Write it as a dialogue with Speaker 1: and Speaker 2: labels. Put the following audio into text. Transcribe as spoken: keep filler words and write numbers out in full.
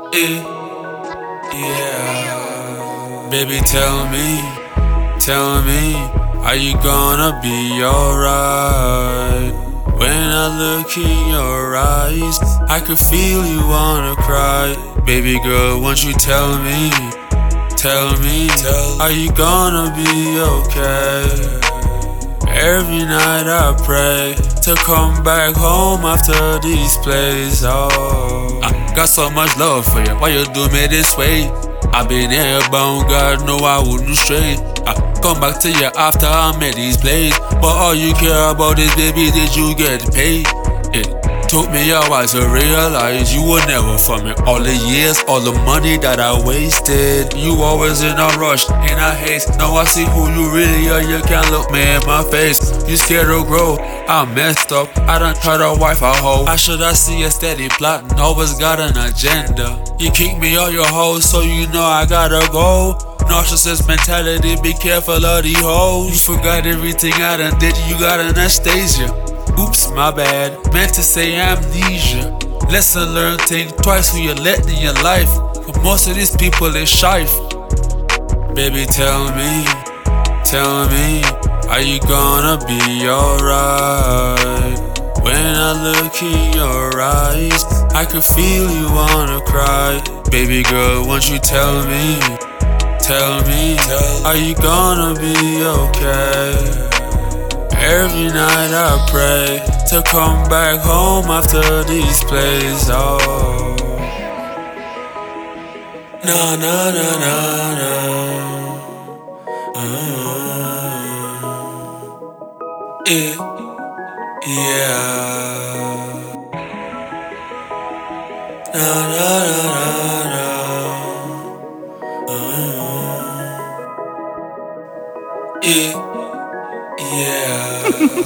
Speaker 1: Eh, yeah. Baby, tell me, tell me, are you gonna be alright? When I look in your eyes, I can feel you wanna cry. Baby girl, won't you tell me, tell me, are you gonna be okay? Every night I pray to come back home after these plays. Oh, I got so much love for you. Why you do me this way? I been airbound, God know I wouldn't stray. I come back to you after I made these plays, but all you care about is, baby, did you get paid? It took me a while to realize you were never for me. All the years, all the money that I wasted. You always in a rush, in a haste. Now I see who you really are. You can't look me in my face. You scared to grow. I messed up. I done tried to wife a hoe. I should I see a steady plotting. Always got an agenda. You kick me all your hoes, so you know I gotta go. Narcissist mentality, be careful of these hoes. You forgot everything I done did. You got Anastasia. Oops, my bad, meant to say amnesia. Lesson learned, think twice who you let in your life. But most of these people is shife. Baby, tell me, tell me, are you gonna be alright? When I look in your eyes, I can feel you wanna cry. Baby girl, won't you tell me, tell me, are you gonna be okay? Every night I pray to come back home after these plays. Oh, na na na na na. Uh, eh, yeah. Na na na na na. Uh, eh, yeah.